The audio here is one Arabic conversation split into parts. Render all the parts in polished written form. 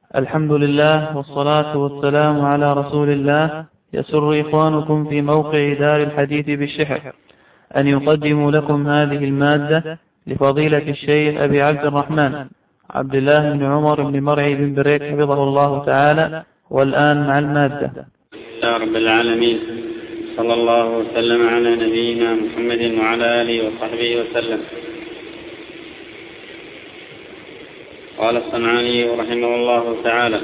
الحمد لله والصلاة والسلام على رسول الله. يسر إخوانكم في موقع دار الحديث بالشحر أن يقدموا لكم هذه المادة لفضيلة الشيخ أبي عبد الرحمن عبد الله بن عمر بن مرعي بن بريك حفظه الله تعالى. والآن مع المادة. يا رب العالمين، صلى الله وسلم على نبينا محمد وعلى آله وصحبه وسلم. قال الصنعاني رحمه الله تعالى: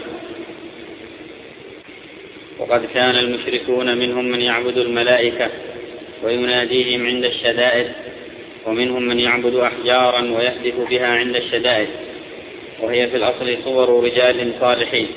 وقد كان المشركون منهم من يعبد الملائكة ويناديهم عند الشدائد، ومنهم من يعبد أحجارا ويهتف بها عند الشدائد، وهي في الأصل صور رجال صالحين.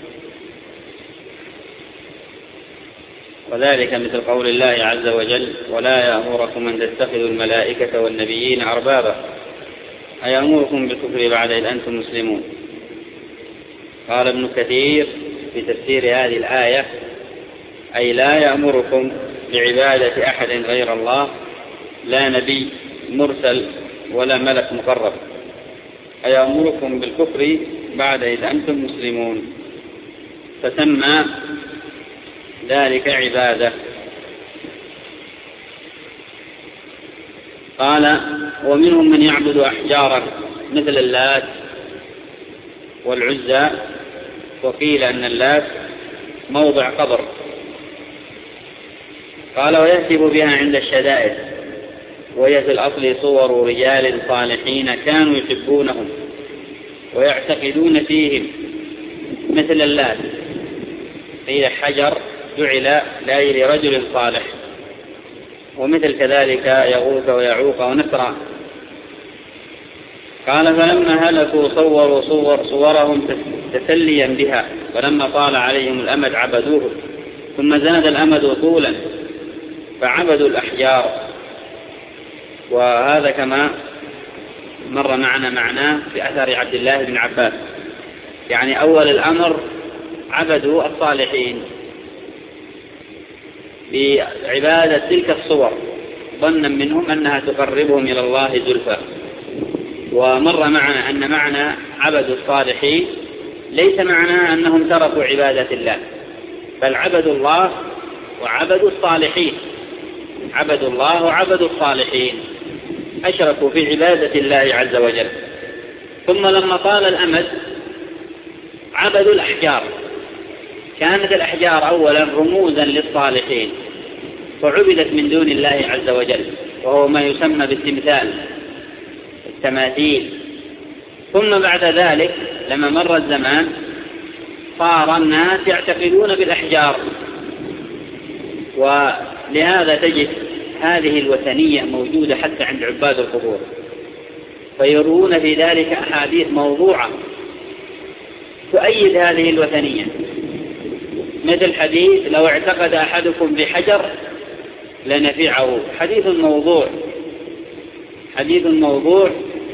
وذلك مثل قول الله عز وجل: ولا يأمركم أن تتخذوا الملائكة والنبيين أربابا، أيأمركم بالكفر بعد إذ أنتم مسلمون. قال ابن كثير في تفسير هذه الآية: أي لا يأمركم بعبادة أحد غير الله، لا نبي مرسل ولا ملك مقرب، أيأمركم بالكفر بعد إذ أنتم مسلمون، فسمى ذلك عبادة. قال: ومنهم من يعبد أحجارا مثل اللات والعزى، وقيل أن اللات موضع قبر. قال: ويهتف بها عند الشدائد، وهي في الأصل صور رجال صالحين كانوا يحبونهم ويعتقدون فيهم مثل اللات، قيل حجر جعل لأجل رجل صالح، ومثل كذلك يغوث ويعوق ونسرا. قال: فلما هلكوا صوروا صورهم تسليا بها، ولما طال عليهم الأمد عبدوه، ثم زاد الأمد طولا فعبدوا الأحجار. وهذا كما مر معنا معناه في أثر عبد الله بن عباس، يعني أول الأمر عبدوا الصالحين بعبادة تلك الصور، ظنا منهم أنها تقربهم إلى الله زلفى. ومر معنا أن معنى عبدوا الصالحين ليس معناه أنهم تركوا عبادة الله، بل عبدوا الله وعبدوا الصالحين، عبدوا الله وعبدوا الصالحين، أشركوا في عبادة الله عز وجل. ثم لما طال الأمد عبدوا الأحجار. كانت الأحجار أولا رموزا للصالحين، فعبدت من دون الله عز وجل، وهو ما يسمى بالتمثال، التماثيل. ثم بعد ذلك لما مر الزمان صار الناس يعتقدون بالأحجار، ولهذا تجد هذه الوثنية موجودة حتى عند عباد القبور، فيروون في ذلك أحاديث موضوعة تؤيد هذه الوثنية، مثل حديث: لو اعتقد أحدكم بحجر لنفعه. حديث موضوع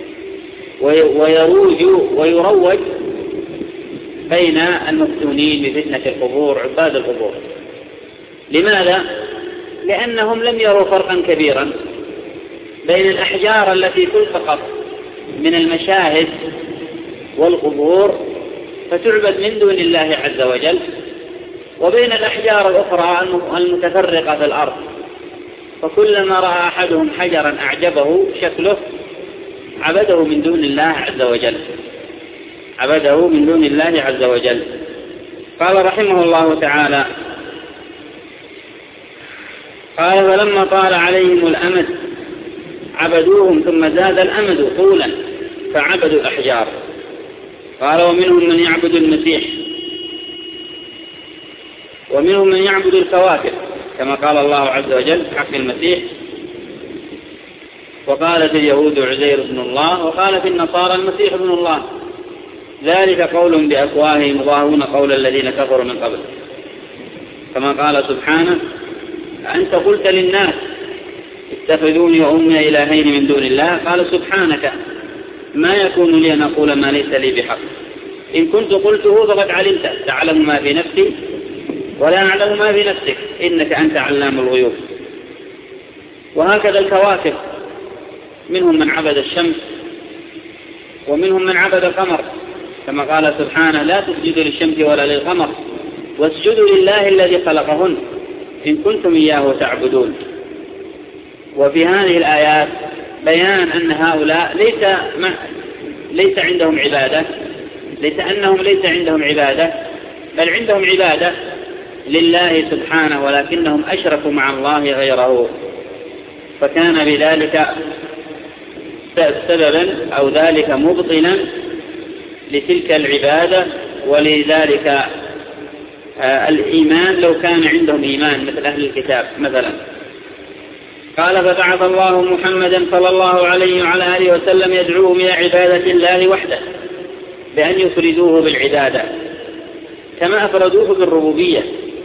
ويروج بين المفتونين بفتنة القبور، عباد القبور. لماذا؟ لأنهم لم يروا فرقا كبيرا بين الأحجار التي تلتقط من المشاهد والقبور فتعبد من دون الله عز وجل، وبين الأحجار الأخرى المتفرقة في الأرض، فكلما رأى أحدهم حجرا أعجبه شكله عبده من دون الله عز وجل، عبده من دون الله عز وجل. قال رحمه الله تعالى: قال: فلما طال عليهم الأمد عبدوهم، ثم زاد الأمد طولا فعبدوا الأحجار. قال: ومنهم من يعبد المسيح، ومنهم من يعبد الكواكب، كما قال الله عز وجل حق المسيح: وقالت اليهود عزير ابن الله، وقالت النصارى المسيح ابن الله، ذلك قول بأفواههم يضاهون قول الذين كفروا من قبل. كما قال سبحانه: أنت قلت للناس اتخذوني وأمي إلهين من دون الله، قال سبحانك ما يكون لي أن أقول ما ليس لي بحق، إن كنت قلته فقد علمت، تعلم ما في نفسي ولا أعلم ما في نفسك، إنك أنت علام الغيوب. وهكذا الكواكب، منهم من عبد الشمس ومنهم من عبد القمر، كما قال سبحانه: لا تسجدوا للشمس ولا للقمر واسجدوا لله الذي خلقهن إن كنتم إياه تعبدون. وفي هذه الآيات بيان أن هؤلاء ليس عندهم عبادة، ليس عندهم عبادة، بل عندهم عبادة لله سبحانه، ولكنهم أشركوا مع الله غيره، فكان بذلك سببا أو ذلك مبطلا لتلك العبادة ولذلك الإيمان لو كان عندهم إيمان مثل أهل الكتاب مثلا. قال: فبعث الله محمدا صلى الله عليه وعلى آله وسلم يدعوهم إلى عبادة الله وحده بأن يفردوه بالعبادة كما أفردوه بالربوبية.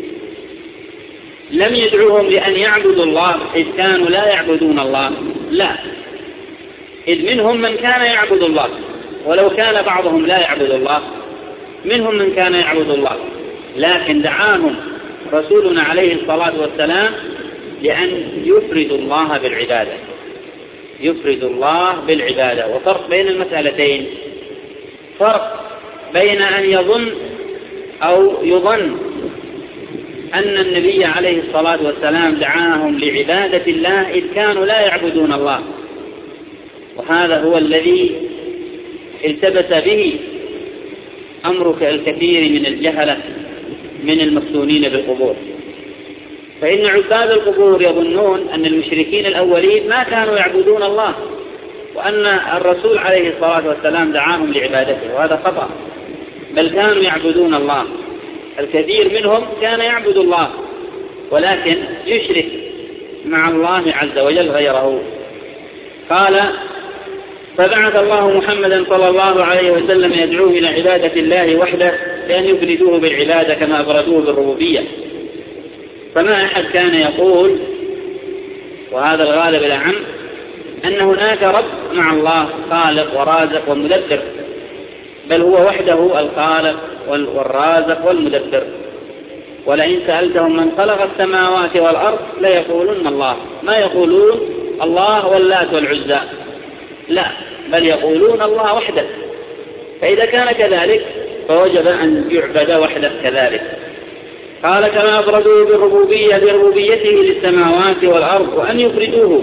لم يدعوهم لأن يعبدوا الله إذ كانوا لا يعبدون الله، لا، إذ منهم من كان يعبد الله، ولو كان بعضهم لا يعبد الله منهم من كان يعبد الله، لكن دعاهم رسولنا عليه الصلاة والسلام لأن يفردوا الله بالعبادة، يفردوا الله بالعبادة. وفرق بين المسألتين، فرق بين أن يظن أن النبي عليه الصلاة والسلام دعاهم لعبادة الله إذ كانوا لا يعبدون الله، وهذا هو الذي التبس به أمر الكثير من الجهلة من المفتونين بالقبور. فإن عباد القبور يظنون أن المشركين الأولين ما كانوا يعبدون الله، وأن الرسول عليه الصلاة والسلام دعاهم لعبادته، وهذا خطأ، بل كانوا يعبدون الله. الكثير منهم كان يعبد الله ولكن يشرك مع الله عز وجل غيره. قال: فبعث الله محمدا صلى الله عليه وسلم يدعوه إلى عبادة الله وحده بأن يفردوه بالعبادة كما أفردوه بالربوبية. فما أحد كان يقول، وهذا الغالب الأعم، أن هناك رب مع الله خالق ورازق ومدبر، بل هو وحده الخالق والرازق والمدبر. ولئن سألتهم من خلق السماوات والأرض ليقولون الله، ما يقولون الله واللات والعزى، لا، بل يقولون الله وحده. فإذا كان كذلك فوجب أن يعبد وحده كذلك. قال: كما أفردوه بربوبيته للسماوات والأرض وأن يفردوه،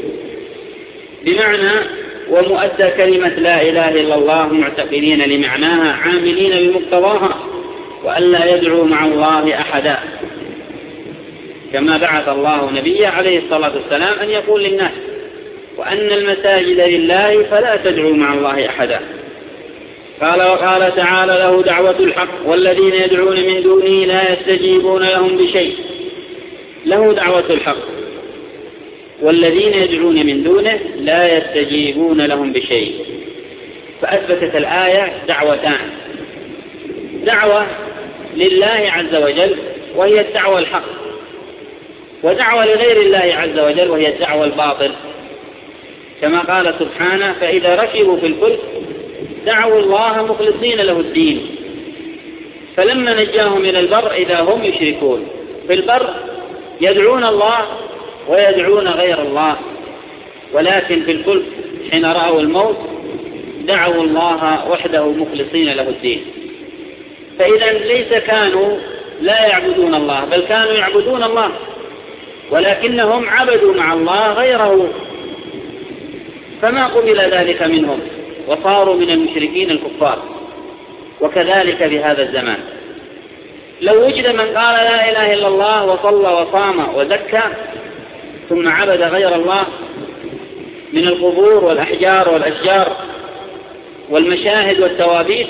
بمعنى ومؤدى كلمة لا إله إلا الله معتقدين لمعناها عاملين بمقتضاها، وألا يدعوا مع الله أحدا، كما بعث الله نبيه عليه الصلاة والسلام أن يقول للناس: وأن المساجد لله فلا تدعوا مع الله أحدا. قال: وقال تعالى: له دعوة الحق والذين يدعون من دونه لا يستجيبون لهم بشيء. له دعوة الحق والذين يدعون من دونه لا يستجيبون لهم بشيء. فأثبتت الآية دعوتان: دعوة لله عز وجل وهي الدعوة الحق، ودعوة لغير الله عز وجل وهي الدعوة الباطل، كما قال سبحانه: فإذا ركبوا في الفلك دعوا الله مخلصين له الدين فلما نجاهم إلى البر إذا هم يشركون. في البر يدعون الله ويدعون غير الله، ولكن في الفلك حين رأوا الموت دعوا الله وحده مخلصين له الدين. فإذا ليس كانوا لا يعبدون الله، بل كانوا يعبدون الله، ولكنهم عبدوا مع الله غيره، فما قبل ذلك منهم وصاروا من المشركين الكفار. وكذلك بهذا الزمان لو وجد من قال لا إله إلا الله وصلى وصام وزكى ثم عبد غير الله من القبور والأحجار والأشجار والمشاهد والتوابيت،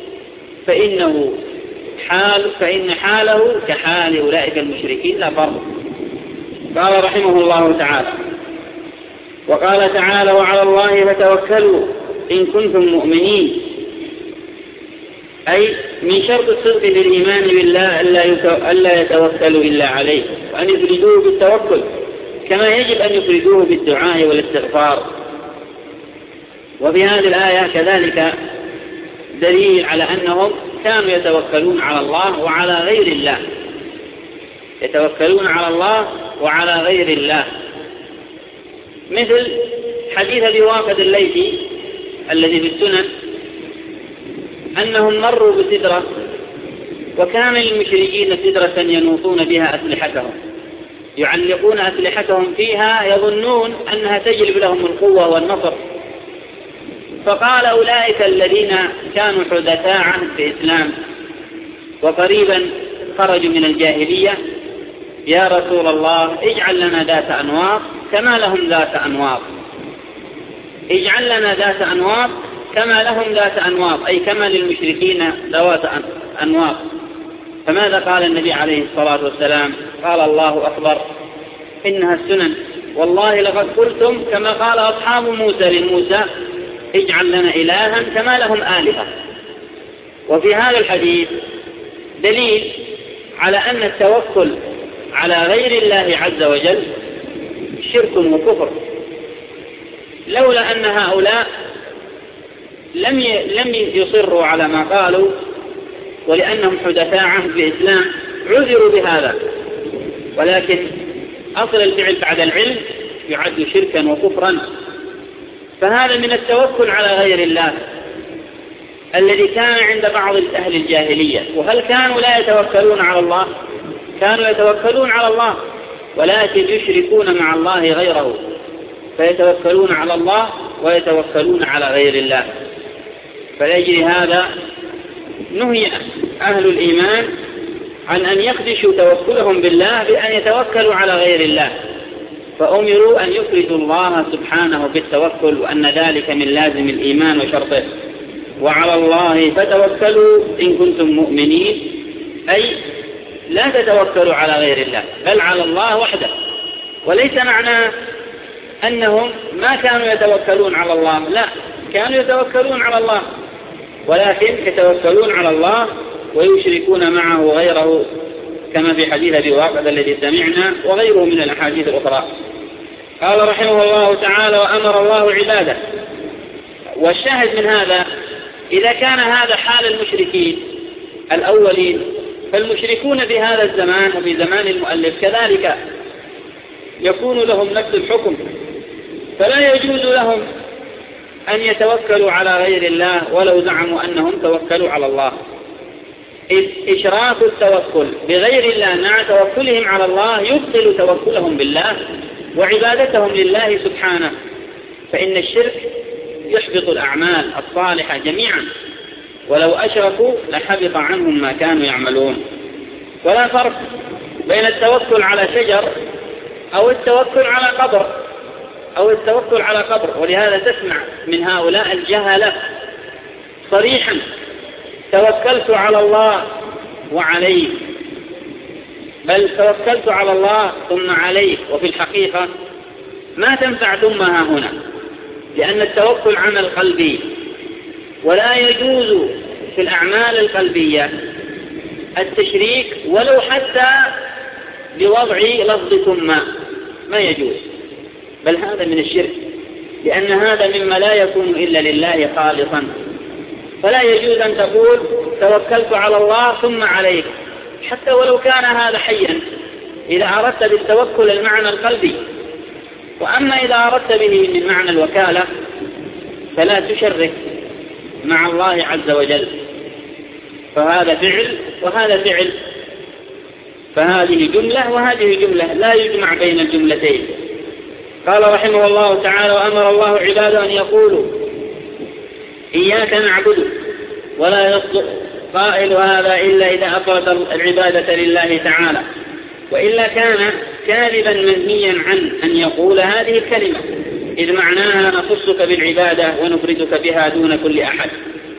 فإن حاله كحال أولئك المشركين لا فرق. قال رحمه الله تعالى: وقال تعالى: وعلى الله فتوكلوا إن كنتم مؤمنين، أي من شرط الصدق بالإيمان بالله ألا يتوكلوا إلا عليه، وأن يفردوه بالتوكل كما يجب أن يفردوه بالدعاء والاستغفار. وفي هذه الآية كذلك دليل على أنهم كانوا يتوكلون على الله وعلى غير الله، يتوكلون على الله وعلى غير الله، مثل حديث أبي واقد الليثي الذي في السنن أنهم مروا بسدرة، وكان للمشركين سدرة ينوطون بها أسلحتهم، يعلقون أسلحتهم فيها يظنون أنها تجلب لهم القوة والنصر. فقال أولئك الذين كانوا حدثاء عهد في الإسلام وقريبا خرجوا من الجاهلية: يا رسول الله اجعل لنا ذات أنواط كما لهم ذات أنواط، اجعل لنا ذات أنواط كما لهم ذات أنواط، أي كما للمشركين ذوات أنواط. فماذا قال النبي عليه الصلاة والسلام؟ قال: الله أكبر، إنها السنن، والله لقد قلتم كما قال أصحاب موسى لموسى: اجعل لنا إلها كما لهم آلهة. وفي هذا الحديث دليل على أن التوكل على غير الله عز وجل شرك وكفر، لولا أن هؤلاء لم يصروا على ما قالوا، ولأنهم حدثاء عهد بالإسلام عذروا بهذا، ولكن أصل الفعل بعد العلم يعد شركا وكفرا. فهذا من التوكل على غير الله الذي كان عند بعض أهل الجاهلية. وهل كانوا لا يتوكلون على الله؟ كانوا يتوكلون على الله، ولكن يشركون مع الله غيره، فيتوكلون على الله ويتوكلون على غير الله. فلأجل هذا نهي أهل الإيمان عن أن يخدشوا توكلهم بالله بأن يتوكلوا على غير الله، فأمروا أن يفردوا الله سبحانه بالتوكل، وأن ذلك من لازم الإيمان وشرطه. وعلى الله فتوكلوا إن كنتم مؤمنين، أي لا تتوكلوا على غير الله بل على الله وحده. وليس معنى أنهم ما كانوا يتوكلون على الله، لا، كانوا يتوكلون على الله، ولكن يتوكلون على الله ويشركون معه غيره، كما في حديث أبي واقد الذي سمعنا وغيره من الأحاديث الأخرى. قال رحمه الله تعالى: وأمر الله عباده. والشاهد من هذا: إذا كان هذا حال المشركين الأولين، فالمشركون في هذا الزمان وفي زمان المؤلف كذلك يكون لهم نفس الحكم، فلا يجوز لهم أن يتوكلوا على غير الله ولو زعموا أنهم توكلوا على الله. إذ إشراك التوكل بغير الله مع توكلهم على الله يبطل توكلهم بالله وعبادتهم لله سبحانه، فإن الشرك يحبط الأعمال الصالحة جميعا، ولو أشركوا لحبط عنهم ما كانوا يعملون. ولا فرق بين التوكل على شجر أو التوكل على قبر ولهذا تسمع من هؤلاء الجهلة صريحا: توكلت على الله وعليه، بل توكلت على الله ثم عليه. وفي الحقيقة ما تنفع ثمها هنا، لأن التوكل عمل قلبي، ولا يجوز في الأعمال القلبية التشريك ولو حتى بوضع لفظ ثم، ما يجوز، بل هذا من الشرك، لأن هذا مما لا يكون إلا لله خالصا. فلا يجوز أن تقول توكلت على الله ثم عليك، حتى ولو كان هذا حيا، إذا أردت بالتوكل المعنى القلبي. وأما إذا أردت به من معنى الوكالة فلا تشرك مع الله عز وجل، فهذا فعل وهذا فعل، فهذه جملة وهذه جملة، لا يجمع بين الجملتين. قال رحمه الله تعالى: وأمر الله عباده أن يقولوا إياك نعبد، ولا يصدق قائل هذا إلا إذا أفرد العبادة لله تعالى، وإلا كان كاذبا منهيا عن أن يقول هذه الكلمة، إذ معناها نخصك بالعبادة ونفردك بها دون كل أحد.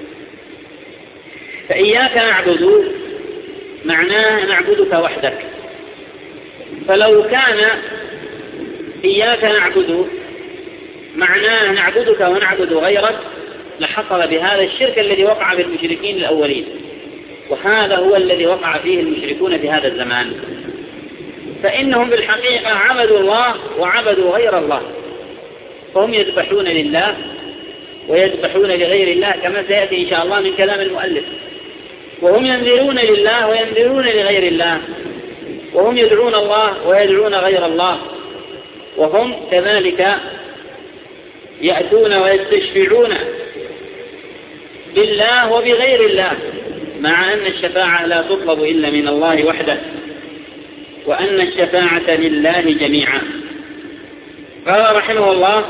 فإياك نعبد معناه نعبدك وحدك، فلو كان إياك نعبد معناه نعبدك ونعبد غيرك لحصل بهذا الشرك الذي وقع بالمشركين الأولين، وهذا هو الذي وقع فيه المشركون في هذا الزمان. فإنهم بالحقيقة عبدوا الله وعبدوا غير الله، فهم يذبحون لله ويذبحون لغير الله كما سيأتي إن شاء الله من كلام المؤلف، وهم ينذرون لله وينذرون لغير الله، وهم يدعون الله ويدعون غير الله، وهم كذلك يأتون ويستشفعون بالله وبغير الله، مع أن الشفاعة لا تطلب إلا من الله وحده، وأن الشفاعة لله جميعا. قال رحمه الله: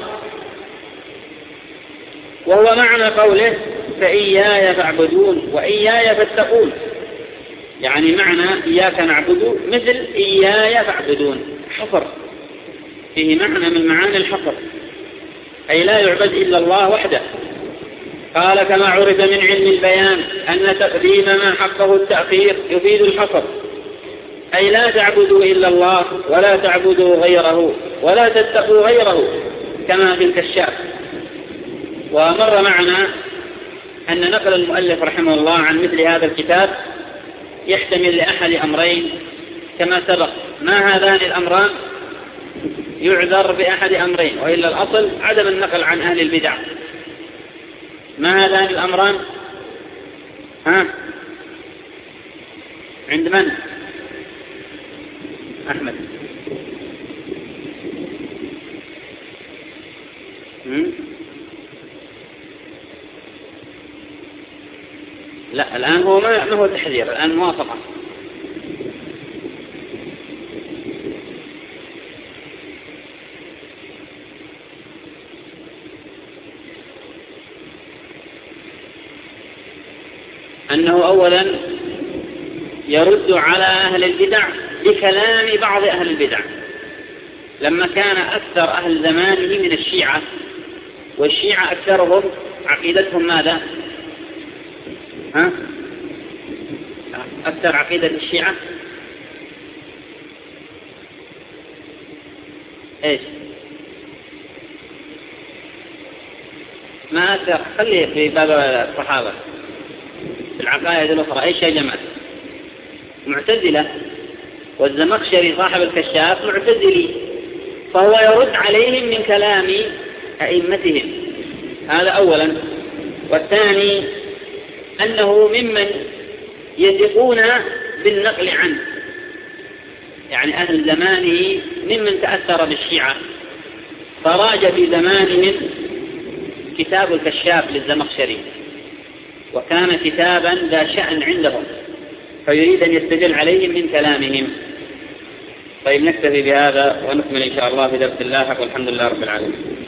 وهو معنى قوله فإياي فاعبدون وإياي فاتقون، يعني معنى إياك نعبد مثل إياي فاعبدون، حصر فيه معنى من معاني الحصر، أي لا يعبد إلا الله وحده. قال: كما عرف من علم البيان أن تقديم ما حقه التأخير يفيد الحصر، أي لا تعبدوا إلا الله ولا تعبدوا غيره ولا تتقوا غيره، كما في الكشاف. ومر معنا أن نقل المؤلف رحمه الله عن مثل هذا الكتاب يحتمل لأحد أمرين كما سبق. ما هذان الأمران؟ يعذر بأحد أمرين، وإلا الأصل عدم النقل عن أهل البدع. ما هذان الأمران؟ عند من؟ أحمد. لا، الآن هو ما هو تحذير، الآن موافقة. أنه أولا يرد على أهل البدع بكلام بعض أهل البدع، لما كان أكثر أهل زمانه من الشيعة، والشيعة أكثرهم عقيدتهم ماذا؟ أكثر عقيدة الشيعة إيش؟ ما أكثر، خليه في باب الصحابة. العقائد الأخرى إيش يا جماعة؟ معتزلة، والزمخشري صاحب الكشاف معتزلي، فهو يرد عليهم من كلام أئمتهم، هذا أولا. والثاني أنه ممن يثقون بالنقل عنه، يعني أهل زمانه ممن تأثر بالشيعة، فراج في زمانهم كتاب الكشاف للزمخشري، وكان كتابا ذا شأن عندهم، فيريد أن يستدل عليهم من كلامهم. طيب، نكتفي بهذا ونكمل إن شاء الله في درس اللاحق، والحمد لله رب العالمين.